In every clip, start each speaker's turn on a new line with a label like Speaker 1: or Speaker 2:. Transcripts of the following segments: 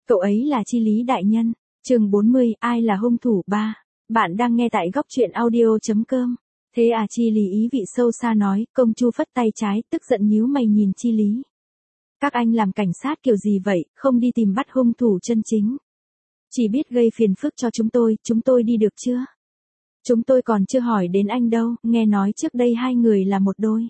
Speaker 1: Cậu ấy là Chi Lý đại nhân. Chương 40, ai là hung thủ 3. Bạn đang nghe tại góc truyện audio.com. Thế à, Chi Lý ý vị sâu xa nói, công chu phất tay trái, tức giận nhíu mày nhìn Chi Lý. Các anh làm cảnh sát kiểu gì vậy, không đi tìm bắt hung thủ chân chính. Chỉ biết gây phiền phức cho chúng tôi đi được chưa? Chúng tôi còn chưa hỏi đến anh đâu, nghe nói trước đây hai người là một đôi.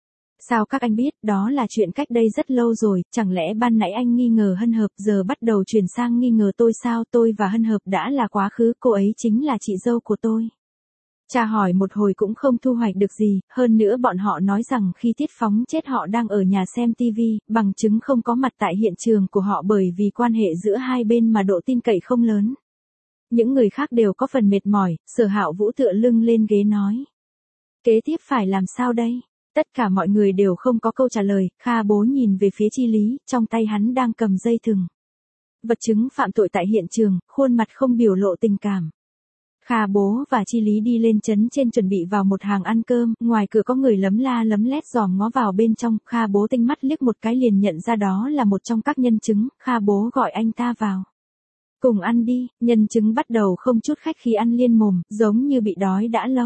Speaker 1: Sao các anh biết, đó là chuyện cách đây rất lâu rồi, chẳng lẽ ban nãy anh nghi ngờ Hân Hợp giờ bắt đầu chuyển sang nghi ngờ tôi sao? Tôi và Hân Hợp đã là quá khứ, cô ấy chính là chị dâu của tôi. Cha hỏi một hồi cũng không thu hoạch được gì, hơn nữa bọn họ nói rằng khi Tiết Phóng chết họ đang ở nhà xem TV, bằng chứng không có mặt tại hiện trường của họ bởi vì quan hệ giữa hai bên mà độ tin cậy không lớn. Những người khác đều có phần mệt mỏi, Sở Hạo Vũ tựa lưng lên ghế nói. Kế tiếp phải làm sao đây? Tất cả mọi người đều không có câu trả lời, Kha Bố nhìn về phía Chi Lý, trong tay hắn đang cầm dây thừng. Vật chứng phạm tội tại hiện trường, khuôn mặt không biểu lộ tình cảm. Kha Bố và Chi Lý đi lên trấn trên chuẩn bị vào một hàng ăn cơm, ngoài cửa có người lấm la lấm lét dòm ngó vào bên trong, Kha Bố tinh mắt liếc một cái liền nhận ra đó là một trong các nhân chứng, Kha Bố gọi anh ta vào. Cùng ăn đi, nhân chứng bắt đầu không chút khách khí ăn liên mồm, giống như bị đói đã lâu.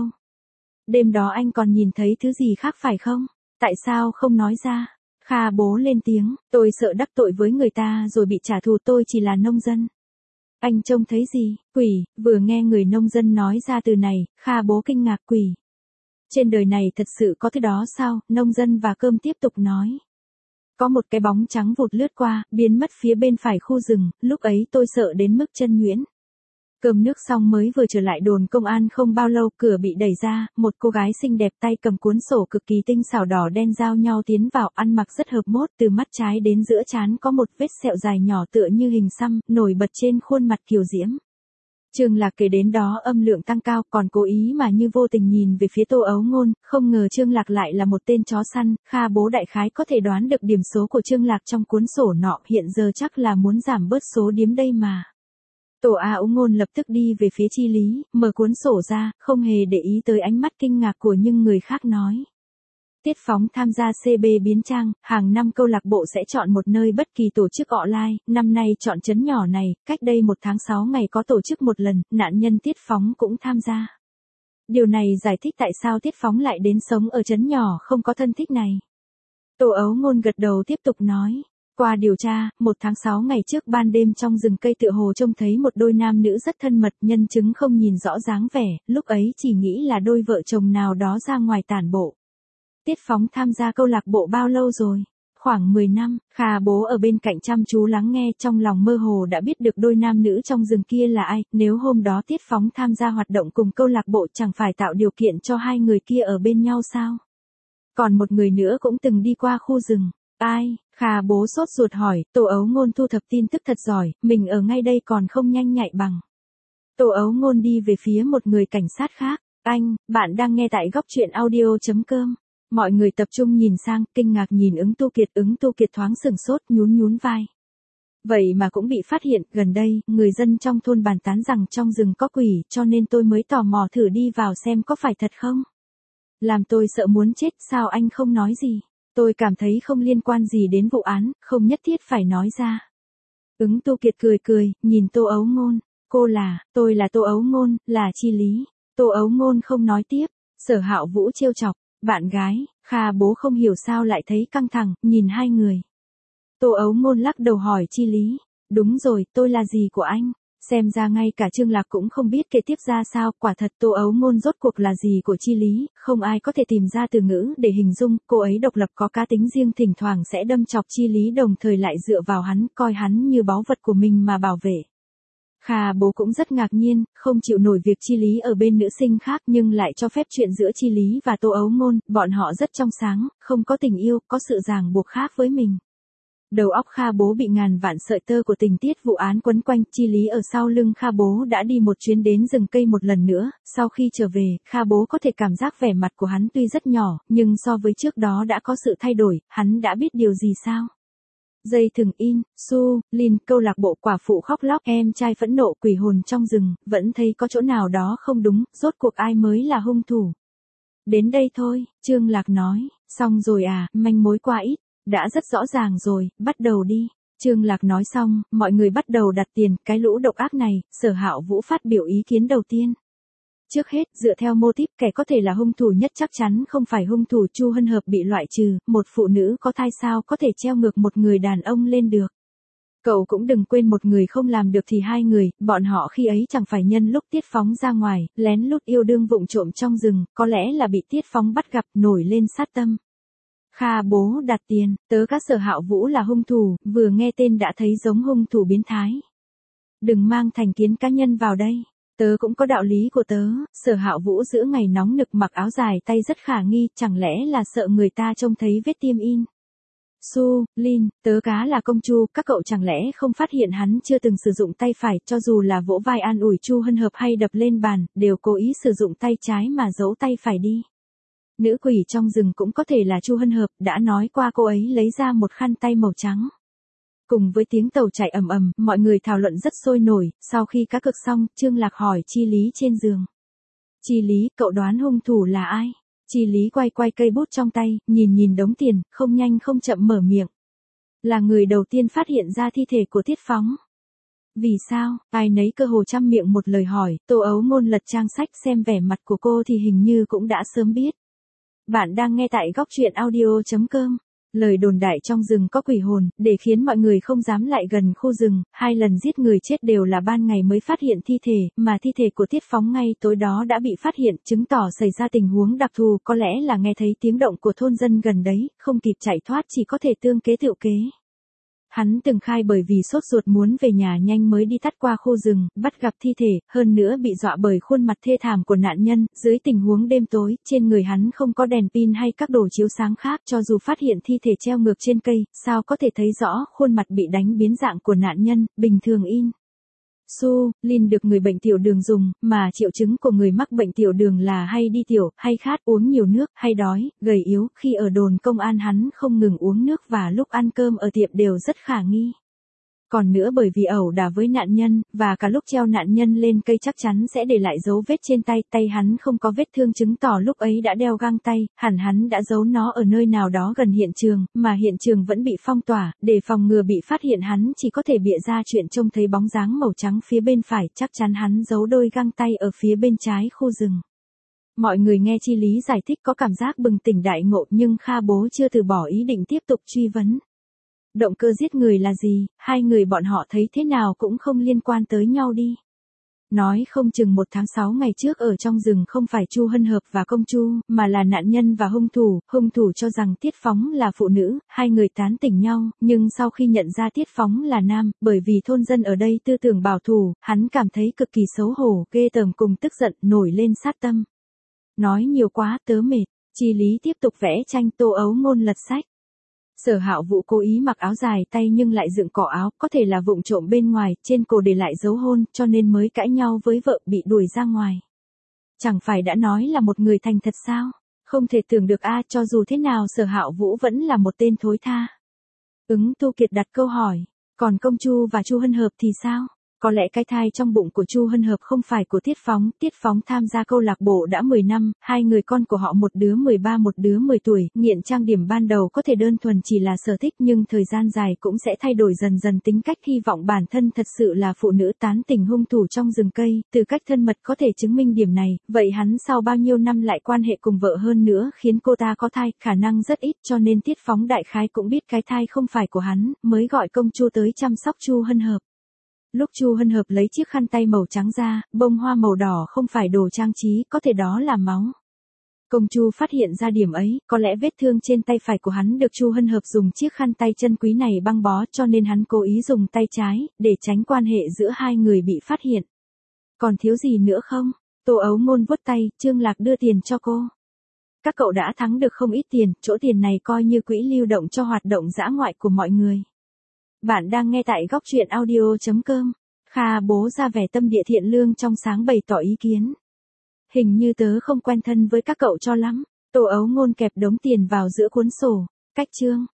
Speaker 1: Đêm đó anh còn nhìn thấy thứ gì khác phải không? Tại sao không nói ra? Kha Bố lên tiếng, tôi sợ đắc tội với người ta rồi bị trả thù, tôi chỉ là nông dân. Anh trông thấy gì? Quỷ. Vừa nghe người nông dân nói ra từ này, Kha Bố kinh ngạc. Quỷ. Trên đời này thật sự có thứ đó sao? Nông dân và cơm tiếp tục nói. Có một cái bóng trắng vụt lướt qua, biến mất phía bên phải khu rừng, lúc ấy tôi sợ đến mức chân nhuyễn. Cơm nước xong mới vừa trở lại đồn công an không bao lâu, cửa bị đẩy ra, một cô gái xinh đẹp tay cầm cuốn sổ cực kỳ tinh xảo đỏ đen giao nhau tiến vào, ăn mặc rất hợp mốt, từ mắt trái đến giữa trán có một vết sẹo dài nhỏ tựa như hình xăm, nổi bật trên khuôn mặt kiều diễm. Trương Lạc kể đến đó âm lượng tăng cao, còn cố ý mà như vô tình nhìn về phía Tô Ấu Ngôn, không ngờ Trương Lạc lại là một tên chó săn, Kha Bố đại khái có thể đoán được điểm số của Trương Lạc trong cuốn sổ nọ, hiện giờ chắc là muốn giảm bớt số điếm đây mà. Tô Ấu Ngôn lập tức đi về phía Chi Lý, mở cuốn sổ ra, không hề để ý tới ánh mắt kinh ngạc của những người khác nói. Tiết Phóng tham gia CB biến trang, hàng năm câu lạc bộ sẽ chọn một nơi bất kỳ tổ chức online, năm nay chọn trấn nhỏ này, cách đây 1 tháng 6 ngày có tổ chức một lần, nạn nhân Tiết Phóng cũng tham gia. Điều này giải thích tại sao Tiết Phóng lại đến sống ở trấn nhỏ không có thân thích này. Tô Ấu Ngôn gật đầu tiếp tục nói. Qua điều tra, 1 tháng 6 ngày trước ban đêm trong rừng cây tựa hồ trông thấy một đôi nam nữ rất thân mật, nhân chứng không nhìn rõ dáng vẻ, lúc ấy chỉ nghĩ là đôi vợ chồng nào đó ra ngoài tản bộ. Tiết Phóng tham gia câu lạc bộ bao lâu rồi? Khoảng 10 năm, Kha Bố ở bên cạnh chăm chú lắng nghe, trong lòng mơ hồ đã biết được đôi nam nữ trong rừng kia là ai, nếu hôm đó Tiết Phóng tham gia hoạt động cùng câu lạc bộ chẳng phải tạo điều kiện cho hai người kia ở bên nhau sao? Còn một người nữa cũng từng đi qua khu rừng. Ai? Kha Bố sốt ruột hỏi, Tô Ấu Ngôn thu thập tin tức thật giỏi, mình ở ngay đây còn không nhanh nhạy bằng. Tô Ấu Ngôn đi về phía một người cảnh sát khác. Anh, bạn đang nghe tại góc truyện audio.com. Mọi người tập trung nhìn sang, kinh ngạc nhìn Ứng Tu Kiệt thoáng sửng sốt, nhún vai. Vậy mà cũng bị phát hiện, gần đây, người dân trong thôn bàn tán rằng trong rừng có quỷ, cho nên tôi mới tò mò thử đi vào xem có phải thật không. Làm tôi sợ muốn chết, sao anh không nói gì? Tôi cảm thấy không liên quan gì đến vụ án, không nhất thiết phải nói ra. Ứng Tu Kiệt cười, nhìn Tô Ấu Ngôn. Tôi là Tô Ấu Ngôn, là Chi Lý. Tô Ấu Ngôn không nói tiếp. Sở Hạo Vũ trêu chọc. Bạn gái. Kha Bố không hiểu sao lại thấy căng thẳng, nhìn hai người. Tô Ấu Ngôn lắc đầu hỏi Chi Lý. Đúng rồi, tôi là gì của anh? Xem ra ngay cả Trương Lạc cũng không biết kế tiếp ra sao, quả thật Tô Ấu Ngôn rốt cuộc là gì của Chi Lý, không ai có thể tìm ra từ ngữ để hình dung, cô ấy độc lập có cá tính riêng, thỉnh thoảng sẽ đâm chọc Chi Lý đồng thời lại dựa vào hắn, coi hắn như báu vật của mình mà bảo vệ. Kha Bố cũng rất ngạc nhiên, không chịu nổi việc Chi Lý ở bên nữ sinh khác nhưng lại cho phép chuyện giữa Chi Lý và Tô Ấu Ngôn, bọn họ rất trong sáng, không có tình yêu, có sự ràng buộc khác với mình. Đầu óc Kha Bố bị ngàn vạn sợi tơ của tình tiết vụ án quấn quanh, Chi Lý ở sau lưng Kha Bố đã đi một chuyến đến rừng cây một lần nữa, sau khi trở về, Kha Bố có thể cảm giác vẻ mặt của hắn tuy rất nhỏ, nhưng so với trước đó đã có sự thay đổi, hắn đã biết điều gì sao? Dây thừng in, Lin, câu lạc bộ quả phụ khóc lóc, em trai phẫn nộ, quỷ hồn trong rừng, vẫn thấy có chỗ nào đó không đúng, rốt cuộc ai mới là hung thủ? Đến đây thôi, Trương Lạc nói, xong rồi à, manh mối quá ít. Đã rất rõ ràng rồi, bắt đầu đi. Trương Lạc nói xong, mọi người bắt đầu đặt tiền, cái lũ độc ác này, Sở Hạo Vũ phát biểu ý kiến đầu tiên. Trước hết, dựa theo mô típ kẻ có thể là hung thủ nhất chắc chắn không phải hung thủ Chu Hân Hợp bị loại trừ, một phụ nữ có thai sao có thể treo ngược một người đàn ông lên được. Cậu cũng đừng quên một người không làm được thì hai người, bọn họ khi ấy chẳng phải nhân lúc Tiết Phóng ra ngoài, lén lút yêu đương vụng trộm trong rừng, có lẽ là bị Tiết Phóng bắt gặp nổi lên sát tâm. Kha bố đặt tiền, tớ cá Sở Hạo Vũ là hung thủ, vừa nghe tên đã thấy giống hung thủ biến thái. Đừng mang thành kiến cá nhân vào đây. Tớ cũng có đạo lý của tớ, Sở Hạo Vũ giữa ngày nóng nực mặc áo dài tay rất khả nghi, chẳng lẽ là sợ người ta trông thấy vết tiêm in. Su, Lin, tớ cá là công chu, các cậu chẳng lẽ không phát hiện hắn chưa từng sử dụng tay phải, cho dù là vỗ vai an ủi Chu Hân Hợp hay đập lên bàn, đều cố ý sử dụng tay trái mà giấu tay phải đi. Nữ quỷ trong rừng cũng có thể là Chu Hân Hợp, đã nói qua cô ấy lấy ra một khăn tay màu trắng. Cùng với tiếng tàu chạy ầm ầm, mọi người thảo luận rất sôi nổi, sau khi cá cược xong, Trương Lạc hỏi Chi Lý trên giường. Chi Lý, cậu đoán hung thủ là ai? Chi Lý quay quay cây bút trong tay, nhìn đống tiền, không nhanh không chậm mở miệng. Là người đầu tiên phát hiện ra thi thể của Tiết Phóng. Vì sao? Ai nấy cơ hồ trăm miệng một lời hỏi, Tô Ấu Ngôn lật trang sách xem vẻ mặt của cô thì hình như cũng đã sớm biết. Bạn đang nghe tại góc truyện audio.com. Lời đồn đại trong rừng có quỷ hồn, để khiến mọi người không dám lại gần khu rừng, 2 lần giết người chết đều là ban ngày mới phát hiện thi thể, mà thi thể của Tiết Phóng ngay tối đó đã bị phát hiện, chứng tỏ xảy ra tình huống đặc thù, có lẽ là nghe thấy tiếng động của thôn dân gần đấy, không kịp chạy thoát chỉ có thể tương kế tựu kế. Hắn từng khai bởi vì sốt ruột muốn về nhà nhanh mới đi tắt qua khu rừng, bắt gặp thi thể, hơn nữa bị dọa bởi khuôn mặt thê thảm của nạn nhân, dưới tình huống đêm tối, trên người hắn không có đèn pin hay các đồ chiếu sáng khác, cho dù phát hiện thi thể treo ngược trên cây, sao có thể thấy rõ khuôn mặt bị đánh biến dạng của nạn nhân, bình thường in. Su, Lin được người bệnh tiểu đường dùng, mà triệu chứng của người mắc bệnh tiểu đường là hay đi tiểu, hay khát, uống nhiều nước, hay đói, gầy yếu, khi ở đồn công an hắn không ngừng uống nước và lúc ăn cơm ở tiệm đều rất khả nghi. Còn nữa bởi vì ẩu đả với nạn nhân, và cả lúc treo nạn nhân lên cây chắc chắn sẽ để lại dấu vết trên tay, tay hắn không có vết thương chứng tỏ lúc ấy đã đeo găng tay, hẳn hắn đã giấu nó ở nơi nào đó gần hiện trường, mà hiện trường vẫn bị phong tỏa, để phòng ngừa bị phát hiện hắn chỉ có thể bịa ra chuyện trông thấy bóng dáng màu trắng phía bên phải, chắc chắn hắn giấu đôi găng tay ở phía bên trái khu rừng. Mọi người nghe Chi Lý giải thích có cảm giác bừng tỉnh đại ngộ nhưng Kha bố chưa từ bỏ ý định tiếp tục truy vấn. Động cơ giết người là gì, hai người bọn họ thấy thế nào cũng không liên quan tới nhau đi. Nói không chừng 1 tháng 6 ngày trước ở trong rừng không phải Chu Hân Hợp và công chu, mà là nạn nhân và hung thủ cho rằng Tiết Phóng là phụ nữ, hai người tán tỉnh nhau, nhưng sau khi nhận ra Tiết Phóng là nam, bởi vì thôn dân ở đây tư tưởng bảo thủ, hắn cảm thấy cực kỳ xấu hổ, ghê tởm cùng tức giận, nổi lên sát tâm. Nói nhiều quá, tớ mệt, Chi Lý tiếp tục vẽ tranh, Tô Ấu Ngôn lật sách. Sở Hạo Vũ cố ý mặc áo dài tay nhưng lại dựng cổ áo, có thể là vụng trộm bên ngoài, trên cổ để lại dấu hôn, cho nên mới cãi nhau với vợ bị đuổi ra ngoài. Chẳng phải đã nói là một người thành thật sao? Không thể tưởng được cho dù thế nào Sở Hạo Vũ vẫn là một tên thối tha. Tu Kiệt đặt câu hỏi, còn công chu và Chu Hân Hợp thì sao? Có lẽ cái thai trong bụng của Chu Hân Hợp không phải của Tiết Phóng tham gia câu lạc bộ đã 10 năm, hai người con của họ một đứa 13 một đứa 10 tuổi, nghiện trang điểm ban đầu có thể đơn thuần chỉ là sở thích nhưng thời gian dài cũng sẽ thay đổi dần dần tính cách hy vọng bản thân thật sự là phụ nữ tán tỉnh hung thủ trong rừng cây, từ cách thân mật có thể chứng minh điểm này, vậy hắn sau bao nhiêu năm lại quan hệ cùng vợ hơn nữa khiến cô ta có thai, khả năng rất ít cho nên Tiết Phóng đại khái cũng biết cái thai không phải của hắn, mới gọi công chu tới chăm sóc Chu Hân Hợp. Lúc Chu Hân Hợp lấy chiếc khăn tay màu trắng ra, bông hoa màu đỏ không phải đồ trang trí, có thể đó là máu. Công chu phát hiện ra điểm ấy, có lẽ vết thương trên tay phải của hắn được Chu Hân Hợp dùng chiếc khăn tay chân quý này băng bó cho nên hắn cố ý dùng tay trái, để tránh quan hệ giữa hai người bị phát hiện. Còn thiếu gì nữa không? Tô Ấu Ngôn vuốt tay, Trương Lạc đưa tiền cho cô. Các cậu đã thắng được không ít tiền, chỗ tiền này coi như quỹ lưu động cho hoạt động dã ngoại của mọi người. Bạn đang nghe tại góc truyện audio.com. Kha bố ra vẻ tâm địa thiện lương trong sáng bày tỏ ý kiến. Hình như tớ không quen thân với các cậu cho lắm. Tô Ấu Ngôn kẹp đống tiền vào giữa cuốn sổ. Cách chương.